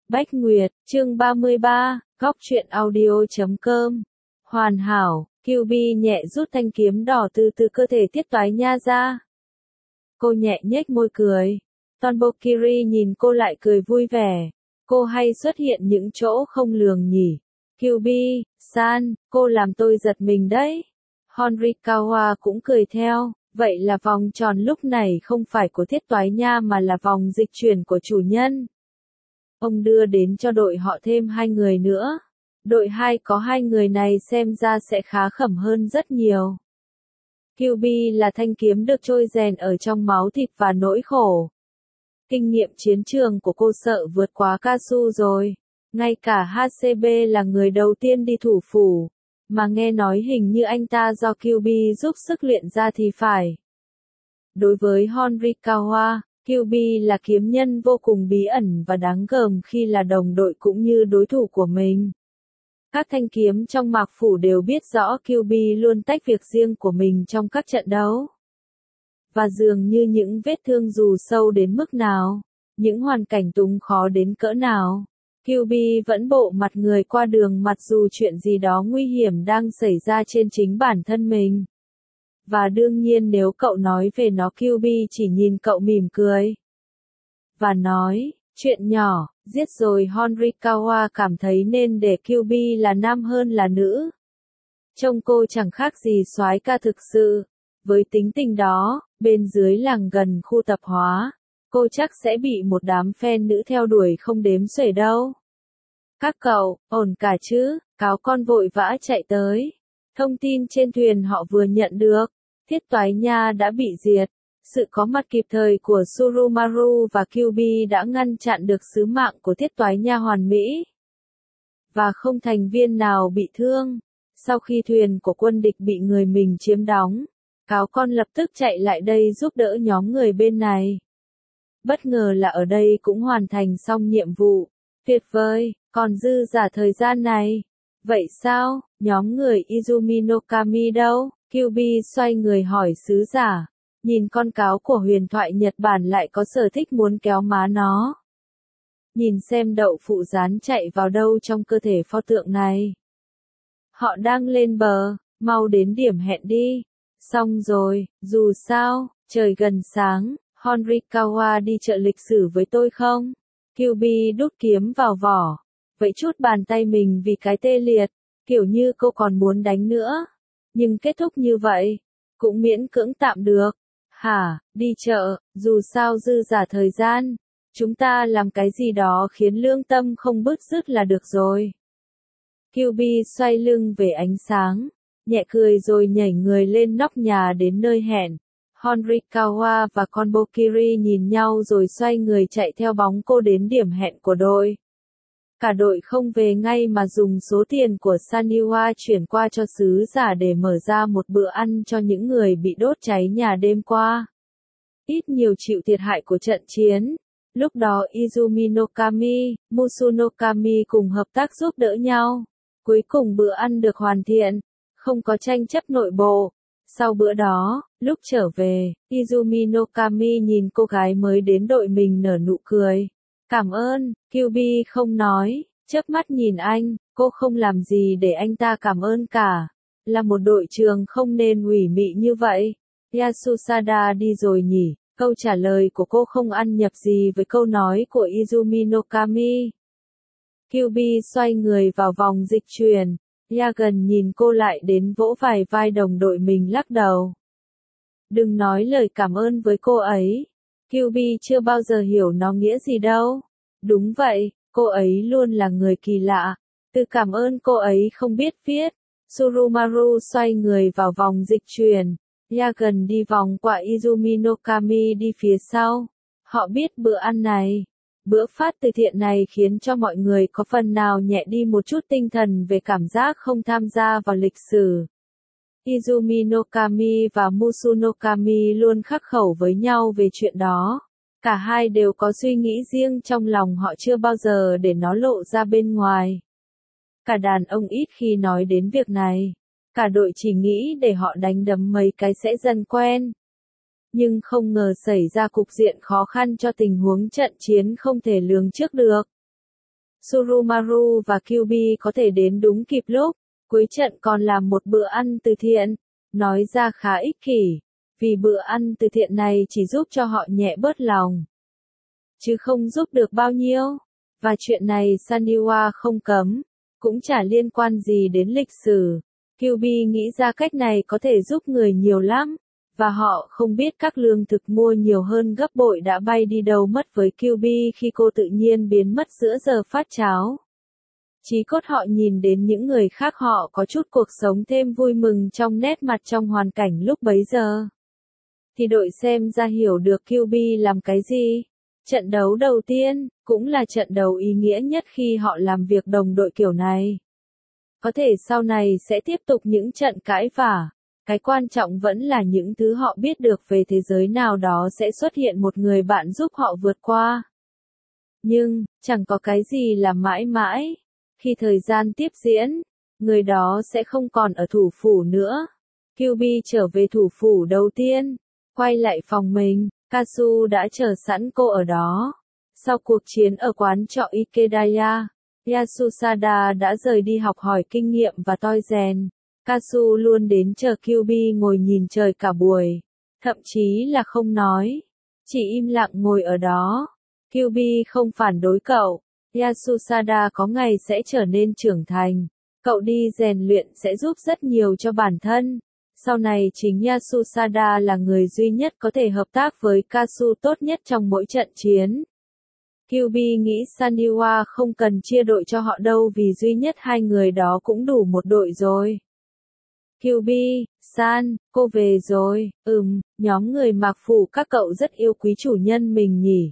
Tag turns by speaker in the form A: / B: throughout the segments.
A: Bách Nguyệt, chương 33, góc truyện audio.com. Hoàn hảo, QB nhẹ rút thanh kiếm đỏ từ cơ thể Tiết Toái Nha ra. Cô nhẹ nhếch môi cười. Tonbokiri nhìn cô lại cười vui vẻ. Cô hay xuất hiện những chỗ không lường nhỉ. QB-san, cô làm tôi giật mình đấy. Honrikawa cũng cười theo. Vậy là vòng tròn lúc này không phải của Tiết Toái Nha mà là vòng dịch chuyển của chủ nhân. Ông đưa đến cho đội họ thêm 2 người nữa. Đội 2 có 2 người này xem ra sẽ khá khẩm hơn rất nhiều. QB là thanh kiếm được trôi rèn ở trong máu thịt và nỗi khổ. Kinh nghiệm chiến trường của cô sợ vượt quá Kasu rồi. Ngay cả HCB là người đầu tiên đi thủ phủ. Mà nghe nói hình như anh ta do QB giúp sức luyện ra thì phải. Đối với Honrikawa, QB là kiếm nhân vô cùng bí ẩn và đáng gờm khi là đồng đội cũng như đối thủ của mình. Các thanh kiếm trong mạc phủ đều biết rõ QB luôn tách việc riêng của mình trong các trận đấu. Và dường như những vết thương dù sâu đến mức nào, những hoàn cảnh túng khó đến cỡ nào, QB vẫn bộ mặt người qua đường mặc dù chuyện gì đó nguy hiểm đang xảy ra trên chính bản thân mình. Và đương nhiên nếu cậu nói về nó QB chỉ nhìn cậu mỉm cười. Và nói, chuyện nhỏ, giết rồi Honrikawa cảm thấy nên để QB là nam hơn là nữ. Trông cô chẳng khác gì soái ca thực sự. Với tính tình đó, bên dưới làng gần khu tập hóa, cô chắc sẽ bị một đám fan nữ theo đuổi không đếm xuể đâu. Các cậu, ổn cả chứ? Cáo con vội vã chạy tới. Thông tin trên thuyền họ vừa nhận được. Tiết Toái Nha đã bị diệt. Sự có mặt kịp thời của Surumaru và QB đã ngăn chặn được sứ mạng của Tiết Toái Nha hoàn mỹ. Và không thành viên nào bị thương. Sau khi thuyền của quân địch bị người mình chiếm đóng, cáo con lập tức chạy lại đây giúp đỡ nhóm người bên này. Bất ngờ là ở đây cũng hoàn thành xong nhiệm vụ. Tuyệt vời, còn dư giả thời gian này. Vậy sao, nhóm người Izumi no Kami đâu? QB xoay người hỏi sứ giả. Nhìn con cáo của huyền thoại Nhật Bản lại có sở thích muốn kéo má nó. Nhìn xem đậu phụ rán chạy vào đâu trong cơ thể pho tượng này. Họ đang lên bờ, mau đến điểm hẹn đi. Xong rồi, dù sao, trời gần sáng, Honrikawa đi chợ lịch sử với tôi không? QB đút kiếm vào vỏ. Vậy chút bàn tay mình vì cái tê liệt, kiểu như cô còn muốn đánh nữa. Nhưng kết thúc như vậy, cũng miễn cưỡng tạm được. Hả, đi chợ, dù sao dư giả thời gian. Chúng ta làm cái gì đó khiến lương tâm không bứt rứt là được rồi. QB xoay lưng về ánh sáng, nhẹ cười rồi nhảy người lên nóc nhà đến nơi hẹn. Honrikawa và Konbokiri nhìn nhau rồi xoay người chạy theo bóng cô đến điểm hẹn của đội. Cả đội không về ngay mà dùng số tiền của Saniwa chuyển qua cho sứ giả để mở ra một bữa ăn cho những người bị đốt cháy nhà đêm qua. Ít nhiều chịu thiệt hại của trận chiến. Lúc đó Izumi no Kami, Musu no Kami cùng hợp tác giúp đỡ nhau. Cuối cùng bữa ăn được hoàn thiện, không có tranh chấp nội bộ. Sau bữa đó, lúc trở về, Izumi no Kami nhìn cô gái mới đến đội mình nở nụ cười. Cảm ơn, QB không nói, chớp mắt nhìn anh, cô không làm gì để anh ta cảm ơn cả. Là một đội trưởng không nên ủy mị như vậy. Yasusada đi rồi nhỉ, câu trả lời của cô không ăn nhập gì với câu nói của Izumi no Kami. QB xoay người vào vòng dịch chuyển. Yagan nhìn cô lại đến vỗ vài vai đồng đội mình lắc đầu. Đừng nói lời cảm ơn với cô ấy. QB chưa bao giờ hiểu nó nghĩa gì đâu. Đúng vậy, cô ấy luôn là người kỳ lạ. Từ cảm ơn cô ấy không biết viết. Surumaru xoay người vào vòng dịch chuyển. Yagan đi vòng qua Izumi no Kami đi phía sau. Họ biết bữa ăn này, bữa phát từ thiện này khiến cho mọi người có phần nào nhẹ đi một chút tinh thần về cảm giác không tham gia vào lịch sử. Izumi no Kami và Musu no Kami luôn khắc khẩu với nhau về chuyện đó. Cả hai đều có suy nghĩ riêng trong lòng họ chưa bao giờ để nó lộ ra bên ngoài. Cả đàn ông ít khi nói đến việc này. Cả đội chỉ nghĩ để họ đánh đấm mấy cái sẽ dần quen. Nhưng không ngờ xảy ra cục diện khó khăn cho tình huống trận chiến không thể lường trước được. Surumaru và Kyuubi có thể đến đúng kịp lúc, cuối trận còn làm một bữa ăn từ thiện, nói ra khá ích kỷ, vì bữa ăn từ thiện này chỉ giúp cho họ nhẹ bớt lòng, chứ không giúp được bao nhiêu, và chuyện này Saniwa không cấm, cũng chả liên quan gì đến lịch sử. Kyuubi nghĩ ra cách này có thể giúp người nhiều lắm, và họ không biết các lương thực mua nhiều hơn gấp bội đã bay đi đâu mất với Kyuubi khi cô tự nhiên biến mất giữa giờ phát cháo. Chí cốt họ nhìn đến những người khác họ có chút cuộc sống thêm vui mừng trong nét mặt trong hoàn cảnh lúc bấy giờ. Thì đội xem ra hiểu được Kyuubi làm cái gì. Trận đấu đầu tiên, cũng là trận đấu ý nghĩa nhất khi họ làm việc đồng đội kiểu này. Có thể sau này sẽ tiếp tục những trận cãi vả. Cái quan trọng vẫn là những thứ họ biết được về thế giới nào đó sẽ xuất hiện một người bạn giúp họ vượt qua. Nhưng, chẳng có cái gì là mãi mãi. Khi thời gian tiếp diễn, người đó sẽ không còn ở thủ phủ nữa. Kyuubi trở về thủ phủ đầu tiên, quay lại phòng mình, Kasu đã chờ sẵn cô ở đó. Sau cuộc chiến ở quán trọ Ikedaya, Yasusada đã rời đi học hỏi kinh nghiệm và toi rèn. Kasu luôn đến chờ Kyuubi ngồi nhìn trời cả buổi, thậm chí là không nói, chỉ im lặng ngồi ở đó. Kyuubi không phản đối cậu. Yasusada có ngày sẽ trở nên trưởng thành. Cậu đi rèn luyện sẽ giúp rất nhiều cho bản thân. Sau này chính Yasusada là người duy nhất có thể hợp tác với Kasu tốt nhất trong mỗi trận chiến. Kyuubi nghĩ Saniwa không cần chia đội cho họ đâu vì duy nhất hai người đó cũng đủ một đội rồi. Kyuubi-san, cô về rồi, nhóm người mặc phủ các cậu rất yêu quý chủ nhân mình nhỉ?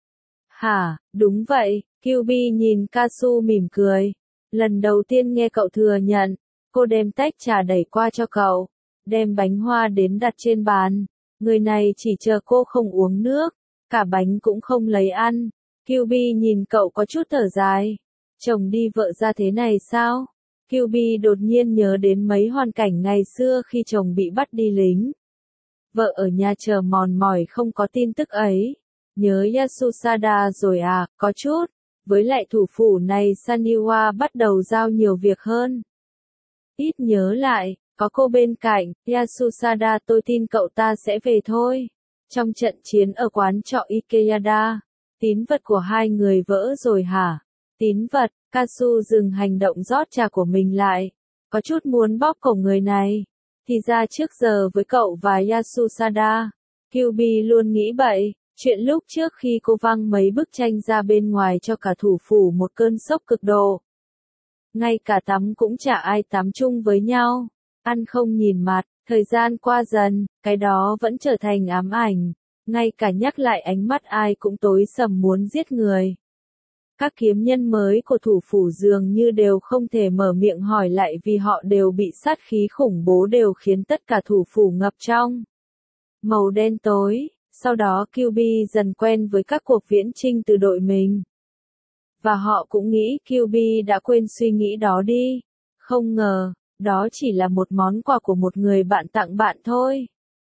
A: Hả, đúng vậy, Kyuubi nhìn Kasu mỉm cười. Lần đầu tiên nghe cậu thừa nhận, cô đem tách trà đẩy qua cho cậu, đem bánh hoa đến đặt trên bàn. Người này chỉ chờ cô không uống nước, cả bánh cũng không lấy ăn. Kyuubi nhìn cậu có chút thở dài. Chồng đi vợ ra thế này sao? Kyuubi đột nhiên nhớ đến mấy hoàn cảnh ngày xưa khi chồng bị bắt đi lính. Vợ ở nhà chờ mòn mỏi không có tin tức ấy. Nhớ Yasusada rồi à, có chút. Với lại thủ phủ này Saniwa bắt đầu giao nhiều việc hơn. Ít nhớ lại, có cô bên cạnh, Yasusada tôi tin cậu ta sẽ về thôi. Trong trận chiến ở quán trọ Ikeyada, tín vật của hai người vỡ rồi hả? Tín vật, Kasu dừng hành động rót trà của mình lại. Có chút muốn bóp cổ người này. Thì ra trước giờ với cậu và Yasusada, Kyuubi luôn nghĩ bậy. Chuyện lúc trước khi cô văng mấy bức tranh ra bên ngoài cho cả thủ phủ một cơn sốc cực độ. Ngay cả tắm cũng chả ai tắm chung với nhau. Ăn không nhìn mặt, thời gian qua dần, cái đó vẫn trở thành ám ảnh. Ngay cả nhắc lại ánh mắt ai cũng tối sầm muốn giết người. Các kiếm nhân mới của thủ phủ dường như đều không thể mở miệng hỏi lại vì họ đều bị sát khí khủng bố đều khiến tất cả thủ phủ ngập trong màu đen tối. Sau đó Kyuubi dần quen với các cuộc viễn chinh từ đội mình. Và họ cũng nghĩ Kyuubi đã quên suy nghĩ đó đi. Không ngờ, đó chỉ là một món quà của một người bạn tặng bạn thôi.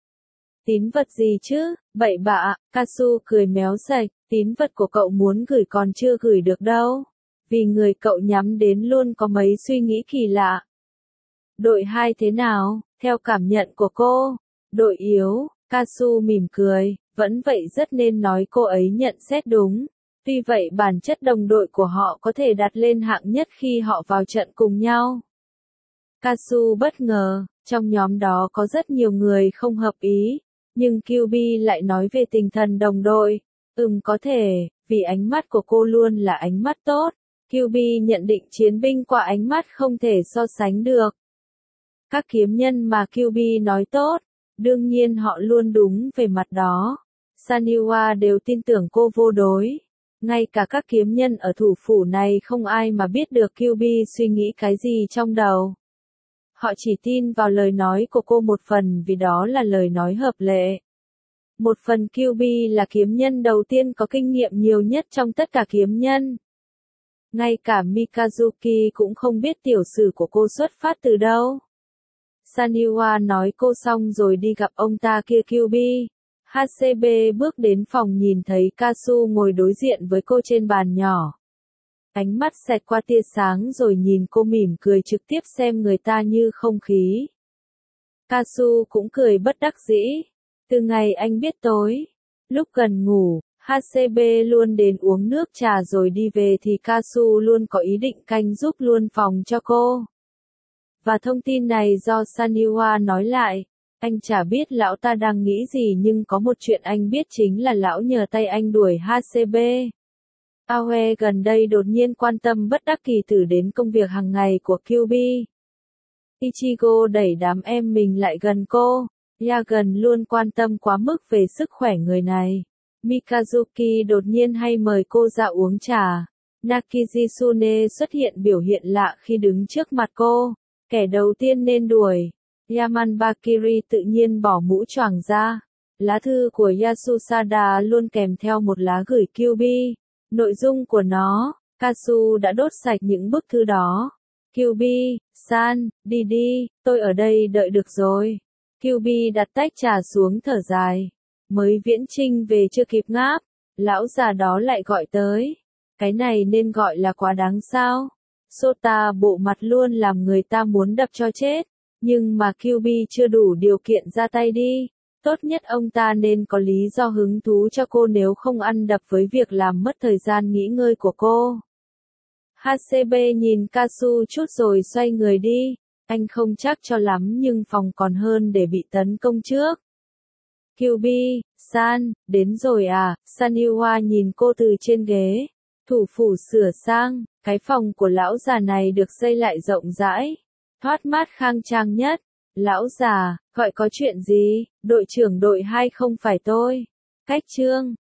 A: Tín vật gì chứ, bậy bạ, Kasu cười méo sạch, tín vật của cậu muốn gửi còn chưa gửi được đâu. Vì người cậu nhắm đến luôn có mấy suy nghĩ kỳ lạ. Đội 2 thế nào, theo cảm nhận của cô? Đội yếu, Kasu mỉm cười, vẫn vậy rất nên nói cô ấy nhận xét đúng. Tuy vậy bản chất đồng đội của họ có thể đặt lên hạng nhất khi họ vào trận cùng nhau. Kasu bất ngờ, trong nhóm đó có rất nhiều người không hợp ý, nhưng Kyuubi lại nói về tinh thần đồng đội. Có thể, vì ánh mắt của cô luôn là ánh mắt tốt. Kyuubi nhận định chiến binh qua ánh mắt không thể so sánh được. Các kiếm nhân mà Kyuubi nói tốt, đương nhiên họ luôn đúng về mặt đó. Saniwa đều tin tưởng cô vô đối. Ngay cả các kiếm nhân ở thủ phủ này không ai mà biết được Kyuubi suy nghĩ cái gì trong đầu. Họ chỉ tin vào lời nói của cô một phần vì đó là lời nói hợp lệ. Một phần Kyuubi là kiếm nhân đầu tiên có kinh nghiệm nhiều nhất trong tất cả kiếm nhân. Ngay cả Mikazuki cũng không biết tiểu sử của cô xuất phát từ đâu. Saniwa nói cô xong rồi đi gặp ông ta kia Kyuubi. HCB bước đến phòng nhìn thấy Kasu ngồi đối diện với cô trên bàn nhỏ. Ánh mắt xẹt qua tia sáng rồi nhìn cô mỉm cười trực tiếp xem người ta như không khí. Kasu cũng cười bất đắc dĩ. Từ ngày anh biết tối, lúc gần ngủ, HCB luôn đến uống nước trà rồi đi về thì Kasu luôn có ý định canh giúp luôn phòng cho cô. Và thông tin này do Saniwa nói lại. Anh chả biết lão ta đang nghĩ gì nhưng có một chuyện anh biết chính là lão nhờ tay anh đuổi HCB. Aoe gần đây đột nhiên quan tâm bất đắc kỳ tử đến công việc hàng ngày của Kyuubi. Ichigo đẩy đám em mình lại gần cô. Yagen luôn quan tâm quá mức về sức khỏe người này. Mikazuki đột nhiên hay mời cô ra uống trà. Nakijitsune xuất hiện biểu hiện lạ khi đứng trước mặt cô. Kẻ đầu tiên nên đuổi. Yamanbakiri tự nhiên bỏ mũ choàng ra. Lá thư của Yasusada luôn kèm theo một lá gửi Kyuubi. Nội dung của nó, Kasu đã đốt sạch những bức thư đó. Kyuubi-san, đi đi, tôi ở đây đợi được rồi. Kyuubi đặt tách trà xuống thở dài. Mới viễn chinh về chưa kịp ngáp, lão già đó lại gọi tới. Cái này nên gọi là quá đáng sao? Sota bộ mặt luôn làm người ta muốn đập cho chết. Nhưng mà Kyuubi chưa đủ điều kiện ra tay đi. Tốt nhất ông ta nên có lý do hứng thú cho cô nếu không ăn đập với việc làm mất thời gian nghỉ ngơi của cô. HCB nhìn Kasu chút rồi xoay người đi. Anh không chắc cho lắm nhưng phòng còn hơn để bị tấn công trước. Kyuubi-san, đến rồi à? Saniwa nhìn cô từ trên ghế. Thủ phủ sửa sang, cái phòng của lão già này được xây lại rộng rãi. Thoát mát khang trang nhất. Lão già, gọi có chuyện gì? Đội trưởng đội 2 không phải tôi. Cách trương.